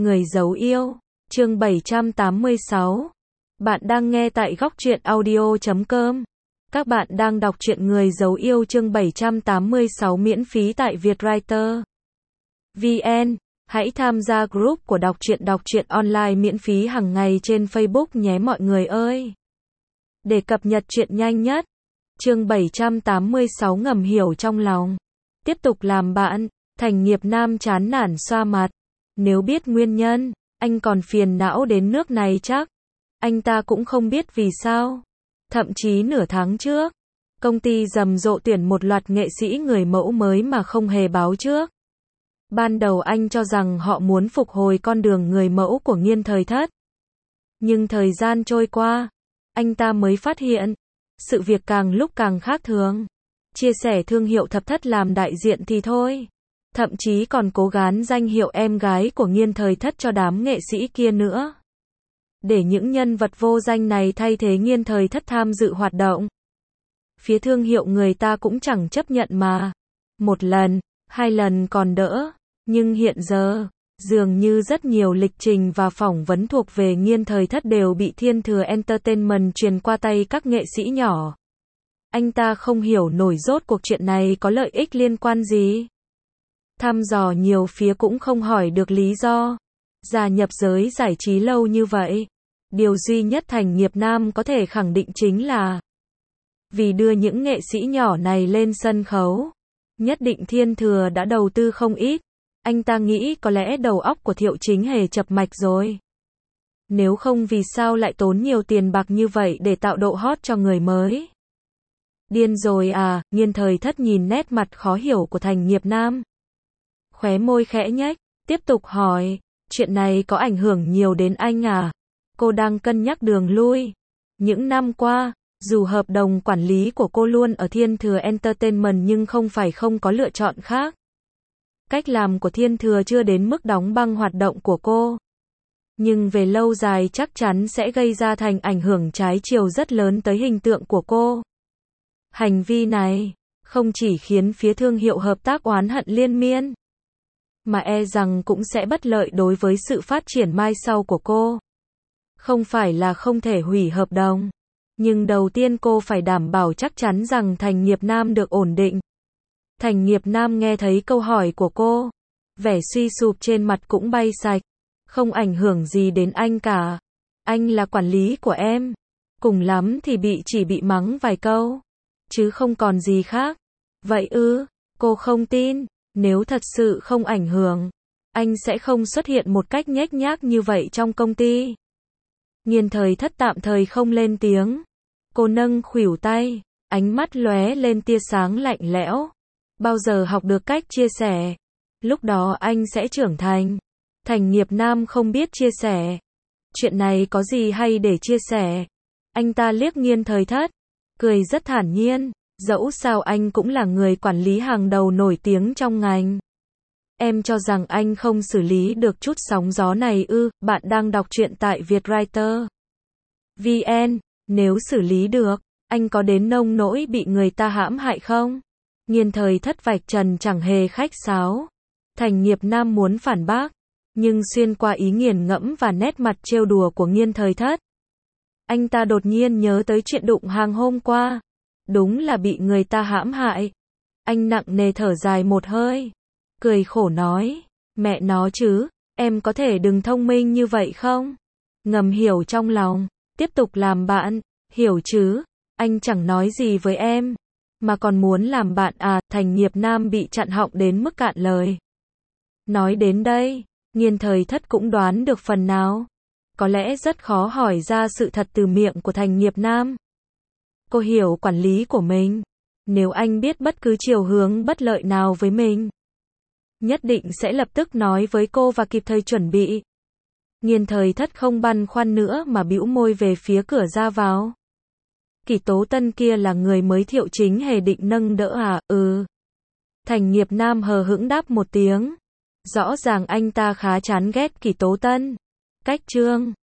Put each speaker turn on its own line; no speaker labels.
Người giấu yêu, chương 786. Bạn đang nghe tại góc truyện audio.com. Các bạn đang đọc truyện Người giấu yêu chương 786 miễn phí tại Vietwriter VN. Hãy tham gia group của đọc truyện online miễn phí hàng ngày trên Facebook nhé mọi người ơi. Để cập nhật truyện nhanh nhất. Chương 786 ngầm hiểu trong lòng. Tiếp tục làm bạn, Thành Nghiệp Nam chán nản xoa mặt. Nếu biết nguyên nhân, anh còn phiền não đến nước này chắc. Anh ta cũng không biết vì sao. Thậm chí nửa tháng trước, công ty rầm rộ tuyển một loạt nghệ sĩ người mẫu mới mà không hề báo trước. Ban đầu anh cho rằng họ muốn phục hồi con đường người mẫu của Nghiên Thời Thất. Nhưng thời gian trôi qua, anh ta mới phát hiện, sự việc càng lúc càng khác thường. Chia sẻ thương hiệu Thập Thất làm đại diện thì thôi. Thậm chí còn cố gắng danh hiệu em gái của Nghiên Thời Thất cho đám nghệ sĩ kia nữa. Để những nhân vật vô danh này thay thế Nghiên Thời Thất tham dự hoạt động. Phía thương hiệu người ta cũng chẳng chấp nhận mà. Một lần, hai lần còn đỡ. Nhưng hiện giờ, dường như rất nhiều lịch trình và phỏng vấn thuộc về Nghiên Thời Thất đều bị Thiên Thừa Entertainment truyền qua tay các nghệ sĩ nhỏ. Anh ta không hiểu nổi rốt cuộc chuyện này có lợi ích liên quan gì. Thăm dò nhiều phía cũng không hỏi được lý do. Gia nhập giới giải trí lâu như vậy, điều duy nhất Thành Nghiệp Nam có thể khẳng định chính là vì đưa những nghệ sĩ nhỏ này lên sân khấu, nhất định Thiên Thừa đã đầu tư không ít. Anh ta nghĩ có lẽ đầu óc của Thiệu Chính Hề chập mạch rồi. Nếu không vì sao lại tốn nhiều tiền bạc như vậy để tạo độ hot cho người mới. Điên rồi à, Nghiên Thời Thất nhìn nét mặt khó hiểu của Thành Nghiệp Nam. Khóe môi khẽ nhếch, tiếp tục hỏi, chuyện này có ảnh hưởng nhiều đến anh à? Cô đang cân nhắc đường lui. Những năm qua, dù hợp đồng quản lý của cô luôn ở Thiên Thừa Entertainment nhưng không phải không có lựa chọn khác. Cách làm của Thiên Thừa chưa đến mức đóng băng hoạt động của cô. Nhưng về lâu dài chắc chắn sẽ gây ra thành ảnh hưởng trái chiều rất lớn tới hình tượng của cô. Hành vi này, không chỉ khiến phía thương hiệu hợp tác oán hận liên miên, mà e rằng cũng sẽ bất lợi đối với sự phát triển mai sau của cô. Không phải là không thể hủy hợp đồng, nhưng đầu tiên cô phải đảm bảo chắc chắn rằng Thành Nghiệp Nam được ổn định. Thành Nghiệp Nam nghe thấy câu hỏi của cô, vẻ suy sụp trên mặt cũng bay sạch. Không ảnh hưởng gì đến anh cả. Anh là quản lý của em. Cùng lắm thì chỉ bị mắng vài câu, chứ không còn gì khác. Vậy ư? Cô không tin. Nếu thật sự không ảnh hưởng, anh sẽ không xuất hiện một cách nhếch nhác như vậy trong công ty. Nghiên Thời Thất tạm thời không lên tiếng. Cô nâng khuỷu tay, ánh mắt lóe lên tia sáng lạnh lẽo. Bao giờ học được cách chia sẻ, lúc đó anh sẽ trưởng thành. Thành Nghiệp Nam không biết chia sẻ. Chuyện này có gì hay để chia sẻ? Anh ta liếc Nghiên Thời Thất, cười rất thản nhiên. Dẫu sao anh cũng là người quản lý hàng đầu nổi tiếng trong ngành. Em cho rằng anh không xử lý được chút sóng gió này ư? Bạn đang đọc truyện tại Vietwriter VN. Nếu xử lý được, anh có đến nông nỗi bị người ta hãm hại không? Nghiên Thời Thất vạch trần chẳng hề khách sáo. Thành Nghiệp Nam muốn phản bác, nhưng xuyên qua ý nghiền ngẫm và nét mặt trêu đùa của Nghiên Thời Thất, anh ta đột nhiên nhớ tới chuyện đụng hàng hôm qua. Đúng là bị người ta hãm hại. Anh nặng nề thở dài một hơi, cười khổ nói, mẹ nó chứ, em có thể đừng thông minh như vậy không? Ngầm hiểu trong lòng, tiếp tục làm bạn, hiểu chứ? Anh chẳng nói gì với em, mà còn muốn làm bạn à? Thành Nghiệp Nam bị chặn họng đến mức cạn lời. Nói đến đây, Nghiên Thời Thất cũng đoán được phần nào. Có lẽ rất khó hỏi ra sự thật từ miệng của Thành Nghiệp Nam. Cô hiểu quản lý của mình. Nếu anh biết bất cứ chiều hướng bất lợi nào với mình, nhất định sẽ lập tức nói với cô và kịp thời chuẩn bị. Nghiên Thời Thất không băn khoăn nữa mà bĩu môi về phía cửa ra vào. Kỷ Tố Tân kia là người mới Thiệu Chính Hề định nâng đỡ à? Ừ. Thành Nghiệp Nam hờ hững đáp một tiếng. Rõ ràng anh ta khá chán ghét Kỷ Tố Tân. Cách Trương